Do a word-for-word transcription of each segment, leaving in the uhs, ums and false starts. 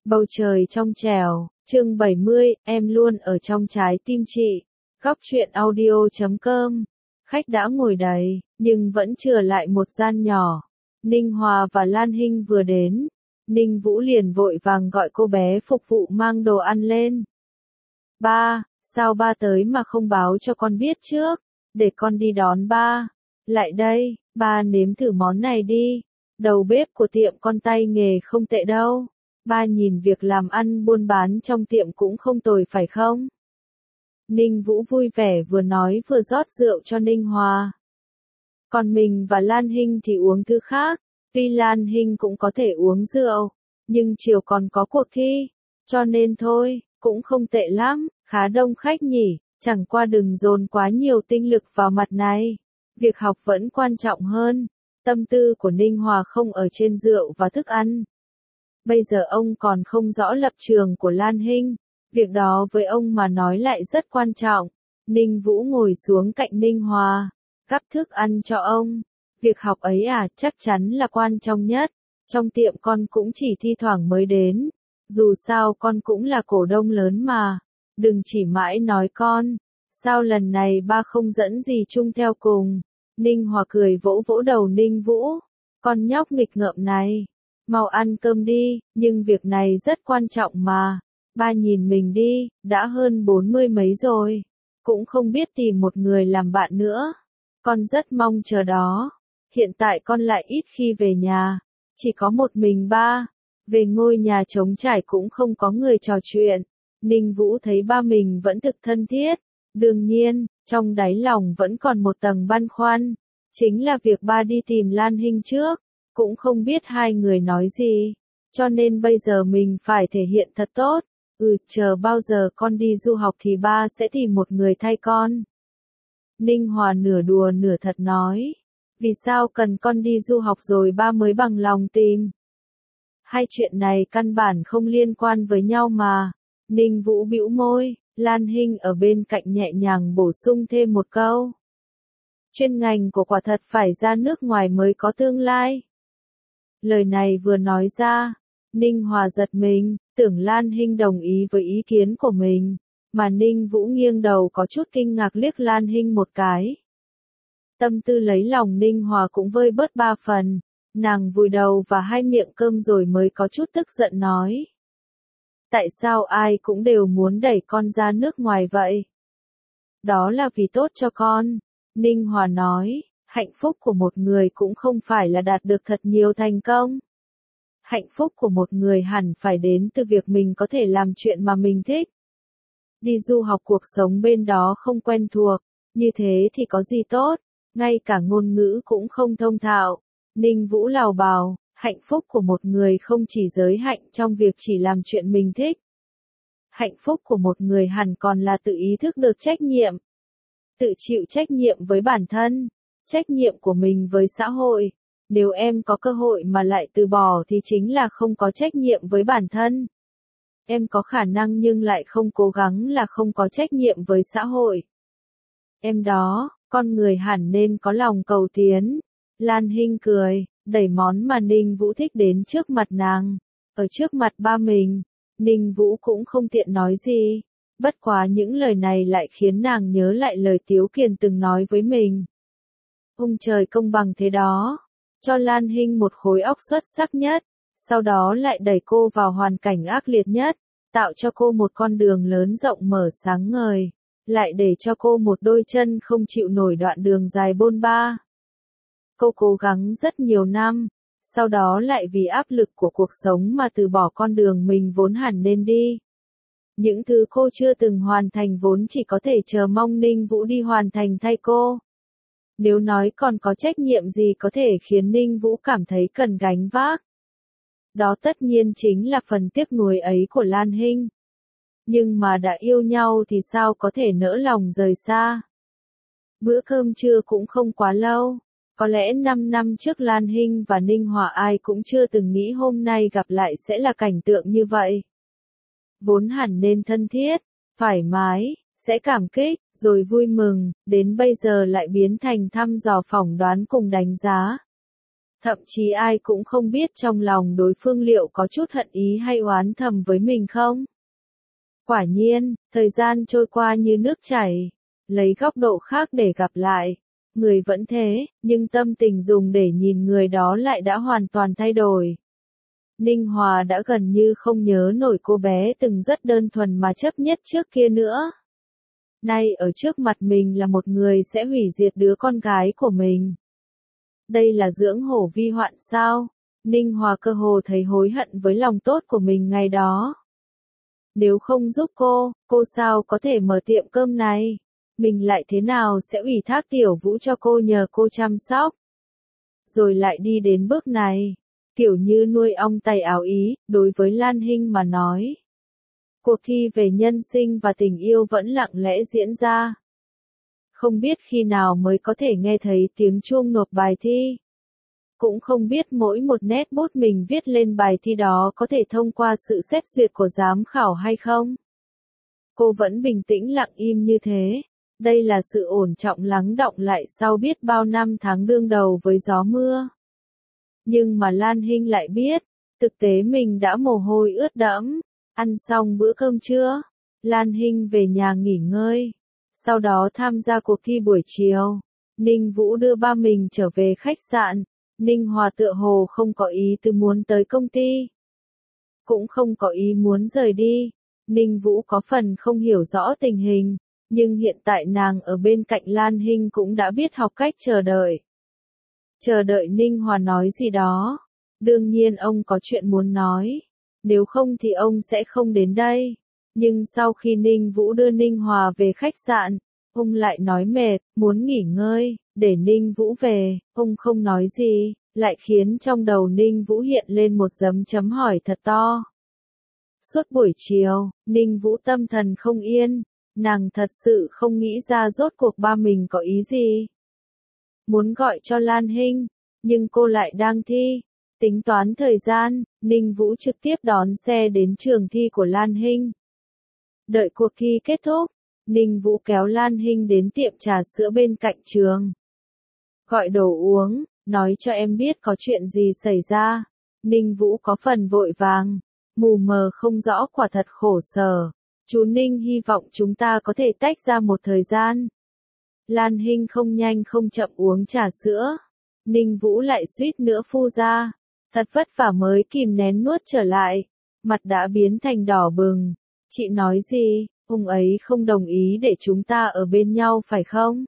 Bầu trời trong trẻo, chương bảy mươi, em luôn ở trong trái tim chị. Góc truyện audio chấm com. Khách đã ngồi đầy, nhưng vẫn chừa lại một gian nhỏ. Ninh Hòa và Lan Hinh vừa đến. Ninh Vũ liền vội vàng gọi cô bé phục vụ mang đồ ăn lên. Ba, sao ba tới mà không báo cho con biết trước, để con đi đón ba. Lại đây, ba nếm thử món này đi. Đầu bếp của tiệm con tay nghề không tệ đâu. Ba nhìn việc làm ăn buôn bán trong tiệm cũng không tồi phải không? Ninh Vũ vui vẻ vừa nói vừa rót rượu cho Ninh Hòa. Còn mình và Lan Hinh thì uống thứ khác. Tuy Lan Hinh cũng có thể uống rượu, nhưng chiều còn có cuộc thi, cho nên thôi, cũng không tệ lắm, khá đông khách nhỉ, chẳng qua đừng dồn quá nhiều tinh lực vào mặt này. Việc học vẫn quan trọng hơn. Tâm tư của Ninh Hòa không ở trên rượu và thức ăn. Bây giờ ông còn không rõ lập trường của Lan Hinh, việc đó với ông mà nói lại rất quan trọng. Ninh Vũ ngồi xuống cạnh Ninh Hòa, gắp thức ăn cho ông. Việc học ấy à, chắc chắn là quan trọng nhất. Trong tiệm con cũng chỉ thi thoảng mới đến. Dù sao con cũng là cổ đông lớn mà. Đừng chỉ mãi nói con. Sao lần này ba không dẫn gì chung theo cùng? Ninh Hòa cười vỗ vỗ đầu Ninh Vũ. Con nhóc nghịch ngợm này. Mau ăn cơm đi, nhưng việc này rất quan trọng mà. Ba nhìn mình đi, đã hơn bốn mươi mấy rồi. Cũng không biết tìm một người làm bạn nữa. Con rất mong chờ đó. Hiện tại con lại ít khi về nhà. Chỉ có một mình ba. Về ngôi nhà trống trải cũng không có người trò chuyện. Ninh Vũ thấy ba mình vẫn thực thân thiết. Đương nhiên, trong đáy lòng vẫn còn một tầng băn khoăn. Chính là việc ba đi tìm Lan Hinh trước. Cũng không biết hai người nói gì. Cho nên bây giờ mình phải thể hiện thật tốt. Ừ, chờ bao giờ con đi du học thì ba sẽ tìm một người thay con. Ninh Hòa nửa đùa nửa thật nói. Vì sao cần con đi du học rồi ba mới bằng lòng tìm? Hai chuyện này căn bản không liên quan với nhau mà. Ninh Vũ bĩu môi, Lan Hinh ở bên cạnh nhẹ nhàng bổ sung thêm một câu. Chuyên ngành của quả thật phải ra nước ngoài mới có tương lai. Lời này vừa nói ra, Ninh Hòa giật mình, tưởng Lan Hinh đồng ý với ý kiến của mình, mà Ninh Vũ nghiêng đầu có chút kinh ngạc liếc Lan Hinh một cái. Tâm tư lấy lòng Ninh Hòa cũng vơi bớt ba phần, nàng vùi đầu và hai miệng cơm rồi mới có chút tức giận nói. Tại sao ai cũng đều muốn đẩy con ra nước ngoài vậy? Đó là vì tốt cho con, Ninh Hòa nói. Hạnh phúc của một người cũng không phải là đạt được thật nhiều thành công. Hạnh phúc của một người hẳn phải đến từ việc mình có thể làm chuyện mà mình thích. Đi du học cuộc sống bên đó không quen thuộc, như thế thì có gì tốt, ngay cả ngôn ngữ cũng không thông thạo. Ninh Vũ lào bào, hạnh phúc của một người không chỉ giới hạn trong việc chỉ làm chuyện mình thích. Hạnh phúc của một người hẳn còn là tự ý thức được trách nhiệm. Tự chịu trách nhiệm với bản thân. Trách nhiệm của mình với xã hội. Nếu em có cơ hội mà lại từ bỏ thì chính là không có trách nhiệm với bản thân. Em có khả năng nhưng lại không cố gắng là không có trách nhiệm với xã hội. Em đó, con người hẳn nên có lòng cầu tiến. Lan Hinh cười, đẩy món mà Ninh Vũ thích đến trước mặt nàng. Ở trước mặt ba mình, Ninh Vũ cũng không tiện nói gì. Bất quá những lời này lại khiến nàng nhớ lại lời Tiếu Kiền từng nói với mình. Ông trời công bằng thế đó, cho Lan Hinh một khối óc xuất sắc nhất, sau đó lại đẩy cô vào hoàn cảnh ác liệt nhất, tạo cho cô một con đường lớn rộng mở sáng ngời, lại để cho cô một đôi chân không chịu nổi đoạn đường dài bôn ba. Cô cố gắng rất nhiều năm, sau đó lại vì áp lực của cuộc sống mà từ bỏ con đường mình vốn hẳn nên đi. Những thứ cô chưa từng hoàn thành vốn chỉ có thể chờ mong Ninh Vũ đi hoàn thành thay cô. Nếu nói còn có trách nhiệm gì có thể khiến Ninh Vũ cảm thấy cần gánh vác. Đó tất nhiên chính là phần tiếc nuối ấy của Lan Hinh. Nhưng mà đã yêu nhau thì sao có thể nỡ lòng rời xa. Bữa cơm trưa cũng không quá lâu. Có lẽ năm năm trước Lan Hinh và Ninh Hòa ai cũng chưa từng nghĩ hôm nay gặp lại sẽ là cảnh tượng như vậy. Vốn hẳn nên thân thiết, thoải mái, sẽ cảm kích, rồi vui mừng, đến bây giờ lại biến thành thăm dò phỏng đoán cùng đánh giá. Thậm chí ai cũng không biết trong lòng đối phương liệu có chút hận ý hay oán thầm với mình không. Quả nhiên, thời gian trôi qua như nước chảy. Lấy góc độ khác để gặp lại. Người vẫn thế, nhưng tâm tình dùng để nhìn người đó lại đã hoàn toàn thay đổi. Ninh Hòa đã gần như không nhớ nổi cô bé từng rất đơn thuần mà chấp nhất trước kia nữa. Nay ở trước mặt mình là một người sẽ hủy diệt đứa con gái của mình. Đây là dưỡng hổ vi hoạn sao? Ninh Hòa cơ hồ thấy hối hận với lòng tốt của mình ngày đó. Nếu không giúp cô, cô sao có thể mở tiệm cơm này? Mình lại thế nào sẽ ủy thác Tiểu Vũ cho cô nhờ cô chăm sóc? Rồi lại đi đến bước này, kiểu như nuôi ong tay áo ý, đối với Lan Hinh mà nói. Cuộc thi về nhân sinh và tình yêu vẫn lặng lẽ diễn ra. Không biết khi nào mới có thể nghe thấy tiếng chuông nộp bài thi. Cũng không biết mỗi một nét bút mình viết lên bài thi đó có thể thông qua sự xét duyệt của giám khảo hay không. Cô vẫn bình tĩnh lặng im như thế. Đây là sự ổn trọng lắng đọng lại sau biết bao năm tháng đương đầu với gió mưa. Nhưng mà Lan Hinh lại biết, thực tế mình đã mồ hôi ướt đẫm. Ăn xong bữa cơm trưa, Lan Hinh về nhà nghỉ ngơi. Sau đó tham gia cuộc thi buổi chiều. Ninh Vũ đưa ba mình trở về khách sạn. Ninh Hòa tựa hồ không có ý tư muốn tới công ty. Cũng không có ý muốn rời đi. Ninh Vũ có phần không hiểu rõ tình hình. Nhưng hiện tại nàng ở bên cạnh Lan Hinh cũng đã biết học cách chờ đợi. Chờ đợi Ninh Hòa nói gì đó. Đương nhiên ông có chuyện muốn nói. Nếu không thì ông sẽ không đến đây. Nhưng sau khi Ninh Vũ đưa Ninh Hòa về khách sạn, ông lại nói mệt, muốn nghỉ ngơi, để Ninh Vũ về, ông không nói gì, lại khiến trong đầu Ninh Vũ hiện lên một dấu chấm hỏi thật to. Suốt buổi chiều, Ninh Vũ tâm thần không yên, nàng thật sự không nghĩ ra rốt cuộc ba mình có ý gì. Muốn gọi cho Lan Hinh, nhưng cô lại đang thi. Tính toán thời gian, Ninh Vũ trực tiếp đón xe đến trường thi của Lan Hinh. Đợi cuộc thi kết thúc, Ninh Vũ kéo Lan Hinh đến tiệm trà sữa bên cạnh trường. Gọi đồ uống, nói cho em biết có chuyện gì xảy ra. Ninh Vũ có phần vội vàng, mù mờ không rõ, quả thật khổ sở. Chú Ninh hy vọng chúng ta có thể tách ra một thời gian. Lan Hinh không nhanh không chậm uống trà sữa. Ninh Vũ lại suýt nữa phu ra. Thật vất vả mới kìm nén nuốt trở lại. Mặt đã biến thành đỏ bừng. Chị nói gì, ông ấy không đồng ý để chúng ta ở bên nhau phải không?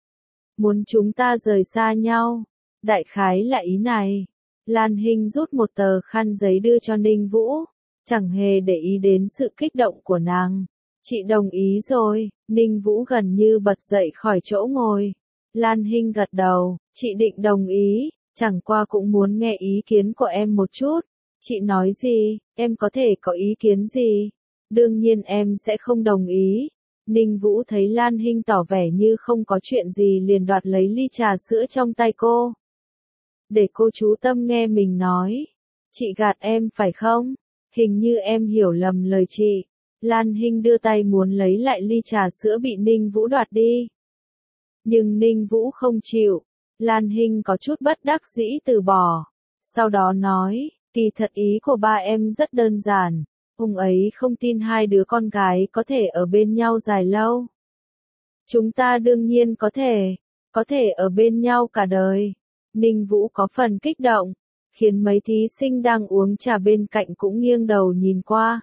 Muốn chúng ta rời xa nhau. Đại khái là ý này. Lan Hinh rút một tờ khăn giấy đưa cho Ninh Vũ. Chẳng hề để ý đến sự kích động của nàng. Chị đồng ý rồi. Ninh Vũ gần như bật dậy khỏi chỗ ngồi. Lan Hinh gật đầu. Chị định đồng ý. Chẳng qua cũng muốn nghe ý kiến của em một chút. Chị nói gì, em có thể có ý kiến gì? Đương nhiên em sẽ không đồng ý. Ninh Vũ thấy Lan Hinh tỏ vẻ như không có chuyện gì liền đoạt lấy ly trà sữa trong tay cô. Để cô chú tâm nghe mình nói. Chị gạt em phải không? Hình như em hiểu lầm lời chị. Lan Hinh đưa tay muốn lấy lại ly trà sữa bị Ninh Vũ đoạt đi. Nhưng Ninh Vũ không chịu. Lan Hinh có chút bất đắc dĩ từ bỏ. Sau đó nói, kỳ thật ý của ba em rất đơn giản. Ông ấy không tin hai đứa con gái có thể ở bên nhau dài lâu. Chúng ta đương nhiên có thể, có thể ở bên nhau cả đời. Ninh Vũ có phần kích động, khiến mấy thí sinh đang uống trà bên cạnh cũng nghiêng đầu nhìn qua.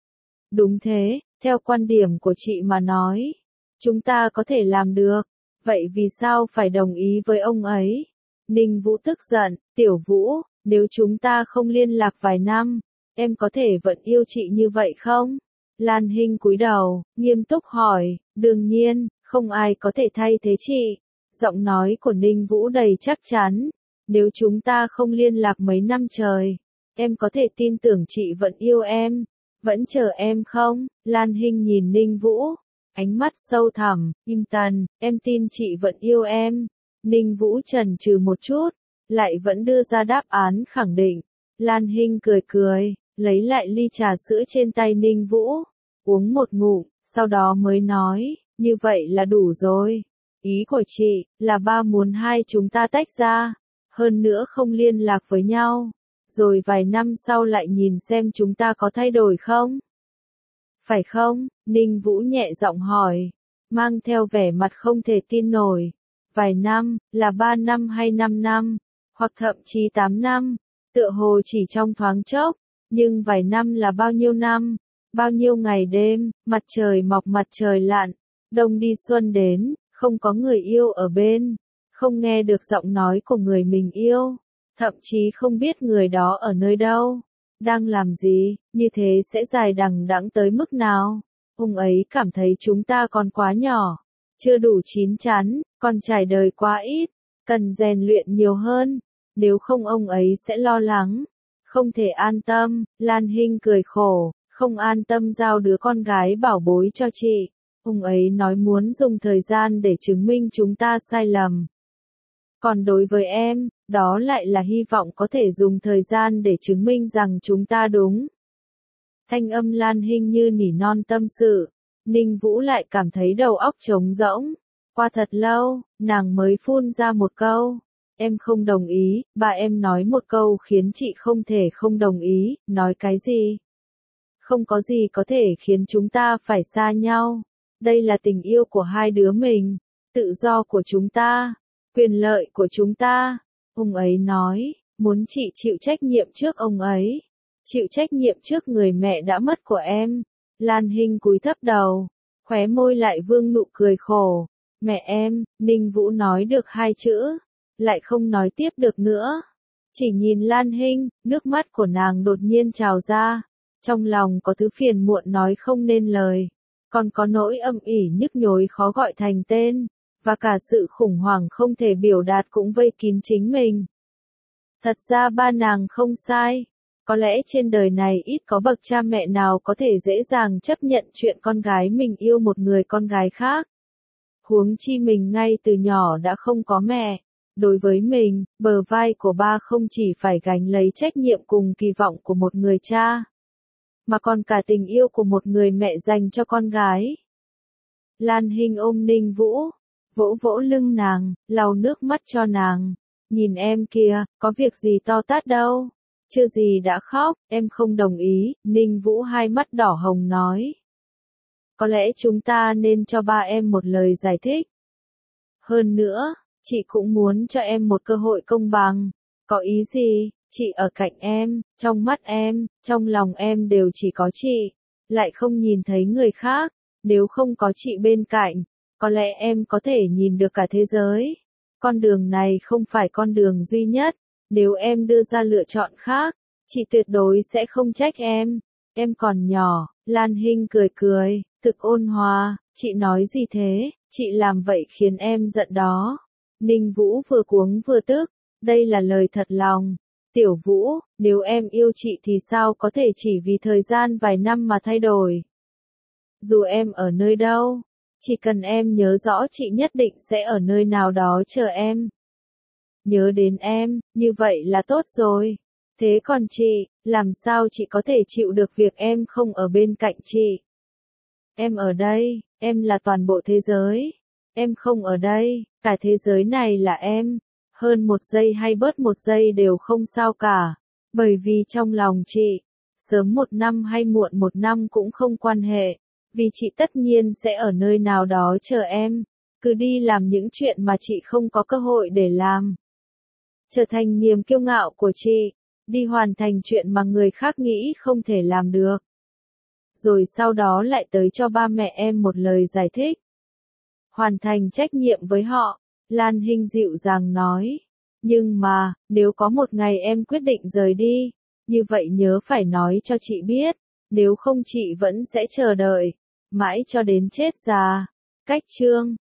Đúng thế, theo quan điểm của chị mà nói, chúng ta có thể làm được. Vậy vì sao phải đồng ý với ông ấy? Ninh Vũ tức giận, Tiểu Vũ, nếu chúng ta không liên lạc vài năm, em có thể vẫn yêu chị như vậy không? Lan Hinh cúi đầu, nghiêm túc hỏi, đương nhiên, không ai có thể thay thế chị. Giọng nói của Ninh Vũ đầy chắc chắn, nếu chúng ta không liên lạc mấy năm trời, em có thể tin tưởng chị vẫn yêu em, vẫn chờ em không? Lan Hinh nhìn Ninh Vũ, ánh mắt sâu thẳm, im tần, em tin chị vẫn yêu em. Ninh Vũ chần chừ một chút, lại vẫn đưa ra đáp án khẳng định. Lan Hinh cười cười, lấy lại ly trà sữa trên tay Ninh Vũ, uống một ngụm, sau đó mới nói, như vậy là đủ rồi. Ý của chị, là ba muốn hai chúng ta tách ra. Hơn nữa không liên lạc với nhau. Rồi vài năm sau lại nhìn xem chúng ta có thay đổi không? Phải không? Ninh Vũ nhẹ giọng hỏi, mang theo vẻ mặt không thể tin nổi. Vài năm, là ba năm hay năm năm, hoặc thậm chí tám năm, tựa hồ chỉ trong thoáng chốc, nhưng vài năm là bao nhiêu năm, bao nhiêu ngày đêm, mặt trời mọc mặt trời lặn, đông đi xuân đến, không có người yêu ở bên, không nghe được giọng nói của người mình yêu, thậm chí không biết người đó ở nơi đâu, đang làm gì, như thế sẽ dài đằng đẵng tới mức nào. Ông ấy cảm thấy chúng ta còn quá nhỏ, chưa đủ chín chắn, còn trải đời quá ít, cần rèn luyện nhiều hơn, nếu không ông ấy sẽ lo lắng, không thể an tâm. Lan Hinh cười khổ, không an tâm giao đứa con gái bảo bối cho chị. Ông ấy nói muốn dùng thời gian để chứng minh chúng ta sai lầm. Còn đối với em, đó lại là hy vọng có thể dùng thời gian để chứng minh rằng chúng ta đúng. Thanh âm Lan Hinh như nỉ non tâm sự, Ninh Vũ lại cảm thấy đầu óc trống rỗng. Qua thật lâu, nàng mới phun ra một câu. Em không đồng ý, bà em nói một câu khiến chị không thể không đồng ý, nói cái gì? Không có gì có thể khiến chúng ta phải xa nhau. Đây là tình yêu của hai đứa mình, tự do của chúng ta, quyền lợi của chúng ta. Ông ấy nói, muốn chị chịu trách nhiệm trước ông ấy, chịu trách nhiệm trước người mẹ đã mất của em. Lan Hinh cúi thấp đầu, khóe môi lại vương nụ cười khổ. Mẹ em, Ninh Vũ nói được hai chữ, lại không nói tiếp được nữa. Chỉ nhìn Lan Hinh, nước mắt của nàng đột nhiên trào ra. Trong lòng có thứ phiền muộn nói không nên lời, còn có nỗi âm ỉ nhức nhối khó gọi thành tên, và cả sự khủng hoảng không thể biểu đạt cũng vây kín chính mình. Thật ra ba nàng không sai, có lẽ trên đời này ít có bậc cha mẹ nào có thể dễ dàng chấp nhận chuyện con gái mình yêu một người con gái khác. Huống chi mình ngay từ nhỏ đã không có mẹ. Đối với mình, bờ vai của ba không chỉ phải gánh lấy trách nhiệm cùng kỳ vọng của một người cha, mà còn cả tình yêu của một người mẹ dành cho con gái. Lan Hinh ôm Ninh Vũ, vỗ vỗ lưng nàng, lau nước mắt cho nàng. Nhìn em kìa, có việc gì to tát đâu. Chưa gì đã khóc, em không đồng ý. Ninh Vũ hai mắt đỏ hồng nói. Có lẽ chúng ta nên cho ba em một lời giải thích. Hơn nữa, chị cũng muốn cho em một cơ hội công bằng. Có ý gì? Chị ở cạnh em, trong mắt em, trong lòng em đều chỉ có chị, lại không nhìn thấy người khác. Nếu không có chị bên cạnh, có lẽ em có thể nhìn được cả thế giới. Con đường này không phải con đường duy nhất. Nếu em đưa ra lựa chọn khác, chị tuyệt đối sẽ không trách em. Em còn nhỏ. Lan Hinh cười cười, thực ôn hòa. Chị nói gì thế? Chị làm vậy khiến em giận đó. Ninh Vũ vừa cuống vừa tức. Đây là lời thật lòng. Tiểu Vũ, nếu em yêu chị thì sao có thể chỉ vì thời gian vài năm mà thay đổi? Dù em ở nơi đâu, chỉ cần em nhớ rõ chị nhất định sẽ ở nơi nào đó chờ em. Nhớ đến em, như vậy là tốt rồi. Thế còn chị, làm sao chị có thể chịu được việc em không ở bên cạnh chị? Em ở đây, em là toàn bộ thế giới. Em không ở đây, cả thế giới này là em. Hơn một giây hay bớt một giây đều không sao cả. Bởi vì trong lòng chị, sớm một năm hay muộn một năm cũng không quan hệ. Vì chị tất nhiên sẽ ở nơi nào đó chờ em. Cứ đi làm những chuyện mà chị không có cơ hội để làm. Trở thành niềm kiêu ngạo của chị. Đi hoàn thành chuyện mà người khác nghĩ không thể làm được. Rồi sau đó lại tới cho ba mẹ em một lời giải thích. Hoàn thành trách nhiệm với họ. Lan Hinh dịu dàng nói. Nhưng mà, nếu có một ngày em quyết định rời đi, như vậy nhớ phải nói cho chị biết. Nếu không chị vẫn sẽ chờ đợi, mãi cho đến chết già. Cách chương